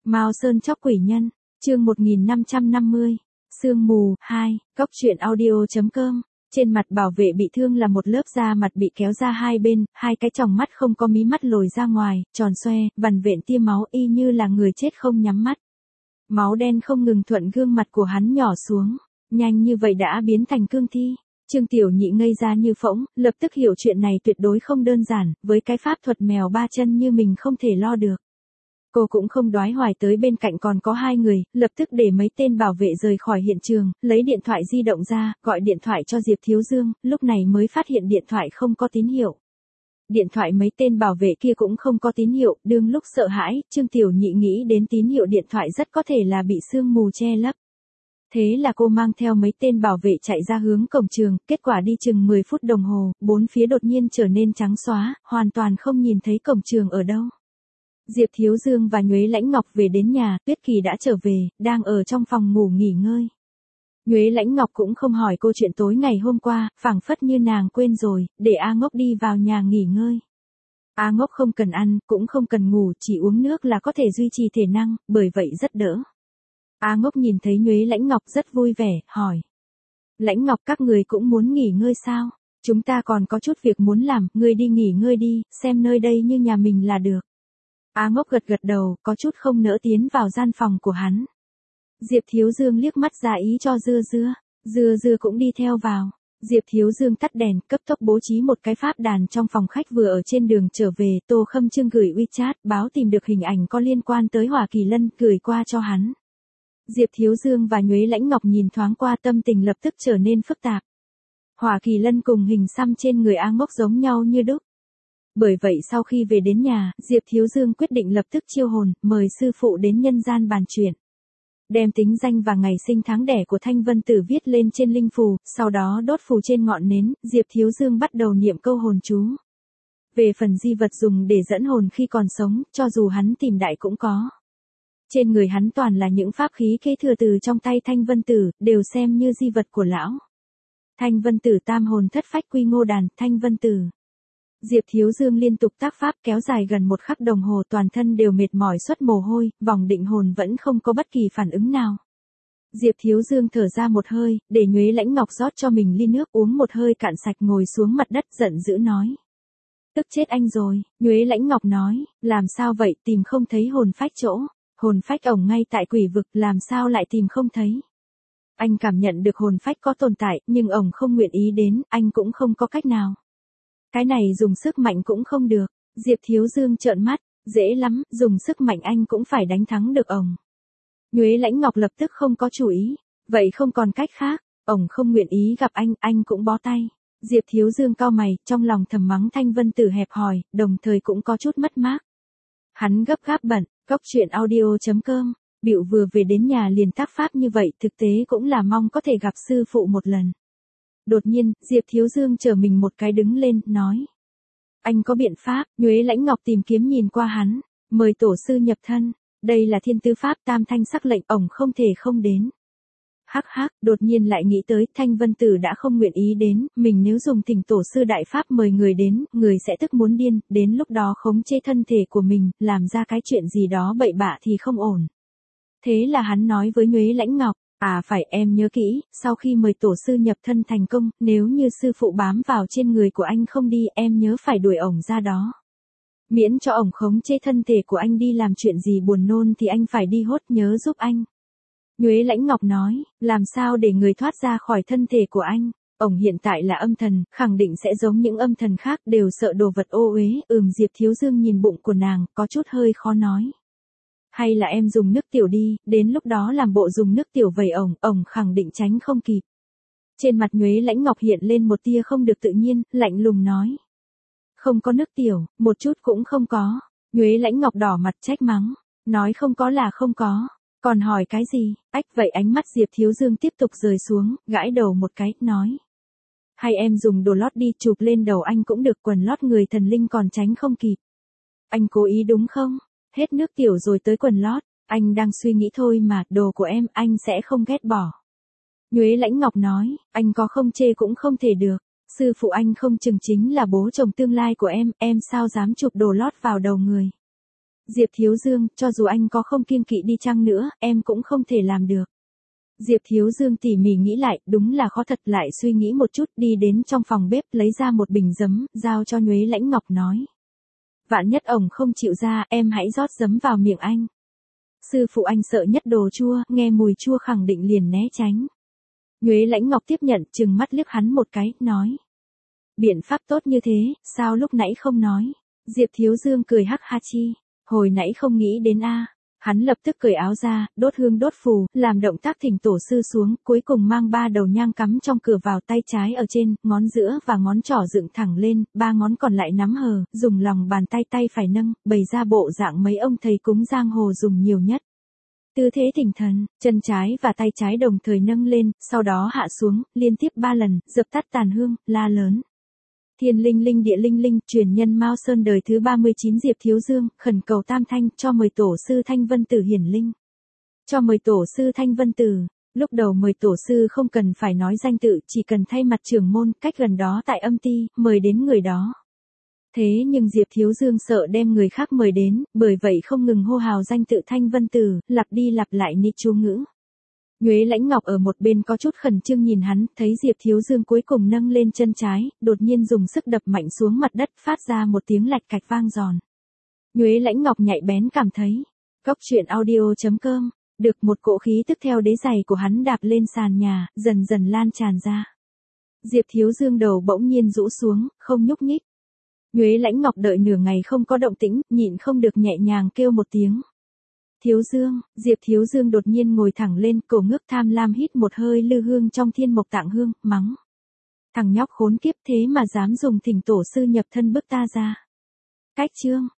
Mao Sơn chóc quỷ nhân, chương 1550. Sương mù 2, Cóc truyện audio.com. Trên mặt bảo vệ bị thương là một lớp da mặt bị kéo ra hai bên, hai cái tròng mắt không có mí mắt lồi ra ngoài, tròn xoe, vằn vện tia máu y như là người chết không nhắm mắt. Máu đen không ngừng thuận gương mặt của hắn nhỏ xuống, nhanh như vậy đã biến thành cương thi. Trương Tiểu Nhị ngây ra như phỗng, lập tức hiểu chuyện này tuyệt đối không đơn giản, với cái pháp thuật mèo ba chân như mình không thể lo được. Cô cũng không đoái hoài tới bên cạnh còn có hai người, lập tức để mấy tên bảo vệ rời khỏi hiện trường, lấy điện thoại di động ra, gọi điện thoại cho Diệp Thiếu Dương, lúc này mới phát hiện điện thoại không có tín hiệu. Điện thoại mấy tên bảo vệ kia cũng không có tín hiệu, đương lúc sợ hãi, Trương Tiểu Nhị nghĩ đến tín hiệu điện thoại rất có thể là bị sương mù che lấp. Thế là cô mang theo mấy tên bảo vệ chạy ra hướng cổng trường, kết quả đi chừng 10 phút đồng hồ, bốn phía đột nhiên trở nên trắng xóa, hoàn toàn không nhìn thấy cổng trường ở đâu. Diệp Thiếu Dương và Nhuế Lãnh Ngọc về đến nhà, Tuyết Kỳ đã trở về, đang ở trong phòng ngủ nghỉ ngơi. Nhuế Lãnh Ngọc cũng không hỏi cô chuyện tối ngày hôm qua, phảng phất như nàng quên rồi, để A Ngốc đi vào nhà nghỉ ngơi. A Ngốc không cần ăn, cũng không cần ngủ, chỉ uống nước là có thể duy trì thể năng, bởi vậy rất đỡ. A Ngốc nhìn thấy Nhuế Lãnh Ngọc rất vui vẻ, hỏi. Lãnh Ngọc các người cũng muốn nghỉ ngơi sao? Chúng ta còn có chút việc muốn làm, ngươi đi nghỉ ngơi đi, xem nơi đây như nhà mình là được. A Ngốc gật gật đầu, có chút không nỡ tiến vào gian phòng của hắn. Diệp Thiếu Dương liếc mắt ra ý cho Dưa Dưa cũng đi theo vào. Diệp Thiếu Dương tắt đèn, cấp tốc bố trí một cái pháp đàn trong phòng khách vừa ở trên đường trở về, Tô Khâm Trương gửi WeChat, báo tìm được hình ảnh có liên quan tới Hỏa Kỳ Lân, gửi qua cho hắn. Diệp Thiếu Dương và Nhuế Lãnh Ngọc nhìn thoáng qua tâm tình lập tức trở nên phức tạp. Hỏa Kỳ Lân cùng hình xăm trên người A Ngốc giống nhau như đúc. Bởi vậy sau khi về đến nhà, Diệp Thiếu Dương quyết định lập tức chiêu hồn, mời sư phụ đến nhân gian bàn chuyện. Đem tính danh và ngày sinh tháng đẻ của Thanh Vân Tử viết lên trên linh phù, sau đó đốt phù trên ngọn nến, Diệp Thiếu Dương bắt đầu niệm câu hồn chú. Về phần di vật dùng để dẫn hồn khi còn sống, cho dù hắn tìm đại cũng có. Trên người hắn toàn là những pháp khí kế thừa từ trong tay Thanh Vân Tử, đều xem như di vật của lão. Thanh Vân Tử tam hồn thất phách quy ngô đàn, Thanh Vân Tử. Diệp Thiếu Dương liên tục tác pháp kéo dài gần 1 khắc đồng hồ, toàn thân đều mệt mỏi xuất mồ hôi, vòng định hồn vẫn không có bất kỳ phản ứng nào. Diệp Thiếu Dương thở ra một hơi, để Nhuế Lãnh Ngọc rót cho mình ly nước uống một hơi cạn sạch, ngồi xuống mặt đất giận dữ nói. Tức chết anh rồi, Nhuế Lãnh Ngọc nói, làm sao vậy, tìm không thấy hồn phách chỗ. Hồn phách ổng ngay tại quỷ vực, làm sao lại tìm không thấy. Anh cảm nhận được hồn phách có tồn tại, nhưng ổng không nguyện ý đến, anh cũng không có cách nào. Cái này dùng sức mạnh cũng không được. Diệp Thiếu Dương trợn mắt, dễ lắm, dùng sức mạnh anh cũng phải đánh thắng được ổng. Nhuế Lãnh Ngọc lập tức không có chủ ý, vậy không còn cách khác, ổng không nguyện ý gặp anh cũng bó tay. Diệp Thiếu Dương cau mày, trong lòng thầm mắng Thanh Vân Tử hẹp hòi, đồng thời cũng có chút mất mát. Hắn gấp gáp bận, Cóc truyện audio.com, Bịu vừa về đến nhà liền tác pháp như vậy, thực tế cũng là mong có thể gặp sư phụ một lần. Đột nhiên, Diệp Thiếu Dương trở mình một cái đứng lên, nói. Anh có biện pháp, Nhuế Lãnh Ngọc tìm kiếm nhìn qua hắn, mời tổ sư nhập thân, đây là thiên tư pháp tam thanh sắc lệnh, ổng không thể không đến. Hắc hắc, đột nhiên lại nghĩ tới, Thanh Vân Tử đã không nguyện ý đến, mình nếu dùng thỉnh tổ sư đại pháp mời người đến, người sẽ tức muốn điên, đến lúc đó khống chế thân thể của mình, làm ra cái chuyện gì đó bậy bạ thì không ổn. Thế là hắn nói với Nhuế Lãnh Ngọc, phải em nhớ kỹ, sau khi mời tổ sư nhập thân thành công, nếu như sư phụ bám vào trên người của anh không đi, em nhớ phải đuổi ổng ra đó. Miễn cho ổng khống chế thân thể của anh đi làm chuyện gì buồn nôn thì anh phải đi hốt, nhớ giúp anh. Nhuế Lãnh Ngọc nói, làm sao để người thoát ra khỏi thân thể của anh, ổng hiện tại là âm thần, khẳng định sẽ giống những âm thần khác, đều sợ đồ vật ô uế. Diệp Thiếu Dương nhìn bụng của nàng, có chút hơi khó nói. Hay là em dùng nước tiểu đi, đến lúc đó làm bộ dùng nước tiểu vẩy ổng khẳng định tránh không kịp. Trên mặt Nhuế Lãnh Ngọc hiện lên một tia không được tự nhiên, lạnh lùng nói. Không có nước tiểu, một chút cũng không có. Nhuế Lãnh Ngọc đỏ mặt trách mắng, nói không có là không có. Còn hỏi cái gì, vậy ánh mắt Diệp Thiếu Dương tiếp tục rời xuống, gãi đầu một cái, nói. Hay em dùng đồ lót đi, chụp lên đầu anh cũng được, quần lót người thần linh còn tránh không kịp. Anh cố ý đúng không? Hết nước tiểu rồi tới quần lót, anh đang suy nghĩ thôi mà, đồ của em, anh sẽ không ghét bỏ. Nhuế Lãnh Ngọc nói, anh có không chê cũng không thể được, sư phụ anh không chừng chính là bố chồng tương lai của em sao dám chụp đồ lót vào đầu người. Diệp Thiếu Dương, cho dù anh có không kiêng kỵ đi chăng nữa, em cũng không thể làm được. Diệp Thiếu Dương tỉ mỉ nghĩ lại, đúng là khó thật, lại suy nghĩ một chút, đi đến trong phòng bếp lấy ra một bình giấm, giao cho Nhuế Lãnh Ngọc nói. Vạn nhất ổng không chịu ra, em hãy rót giấm vào miệng anh. Sư phụ anh sợ nhất đồ chua, nghe mùi chua khẳng định liền né tránh. Nhuế Lãnh Ngọc tiếp nhận, trừng mắt liếc hắn một cái, nói. Biện pháp tốt như thế, sao lúc nãy không nói? Diệp Thiếu Dương cười hắc ha chi. Hồi nãy không nghĩ đến a. Hắn lập tức cởi áo ra, đốt hương đốt phù, làm động tác thỉnh tổ sư xuống, cuối cùng mang 3 đầu nhang cắm trong cửa vào, tay trái ở trên, ngón giữa và ngón trỏ dựng thẳng lên, 3 ngón còn lại nắm hờ, dùng lòng bàn tay tay phải nâng, bày ra bộ dạng mấy ông thầy cúng giang hồ dùng nhiều nhất. Tư thế thỉnh thần, chân trái và tay trái đồng thời nâng lên, sau đó hạ xuống, liên tiếp 3 lần, dập tắt tàn hương, la lớn. Thiên linh linh địa linh linh, truyền nhân Mao Sơn đời thứ 39 Diệp Thiếu Dương, khẩn cầu tam thanh, cho mời tổ sư Thanh Vân Tử hiển linh. Cho mời tổ sư Thanh Vân Tử. Lúc đầu mời tổ sư không cần phải nói danh tự, chỉ cần thay mặt trưởng môn, cách gần đó tại âm ty, mời đến người đó. Thế nhưng Diệp Thiếu Dương sợ đem người khác mời đến, bởi vậy không ngừng hô hào danh tự Thanh Vân Tử, lặp đi lặp lại ni chú ngữ. Nhuế Lãnh Ngọc ở một bên có chút khẩn trương nhìn hắn, thấy Diệp Thiếu Dương cuối cùng nâng lên chân trái, đột nhiên dùng sức đập mạnh xuống mặt đất, phát ra một tiếng lạch cạch vang giòn. Nhuế Lãnh Ngọc nhạy bén cảm thấy. Cốc truyện audio.com, được một cỗ khí tức theo đế giày của hắn đạp lên sàn nhà, dần dần lan tràn ra. Diệp Thiếu Dương đầu bỗng nhiên rũ xuống, không nhúc nhích. Nhuế Lãnh Ngọc đợi nửa ngày không có động tĩnh, nhịn không được nhẹ nhàng kêu một tiếng. Thiếu Dương, Diệp Thiếu Dương đột nhiên ngồi thẳng lên, cổ ngước tham lam hít một hơi lư hương trong thiên mộc tạng hương, mắng. Thằng nhóc khốn kiếp thế mà dám dùng thỉnh tổ sư nhập thân bức ta ra. Cách chương.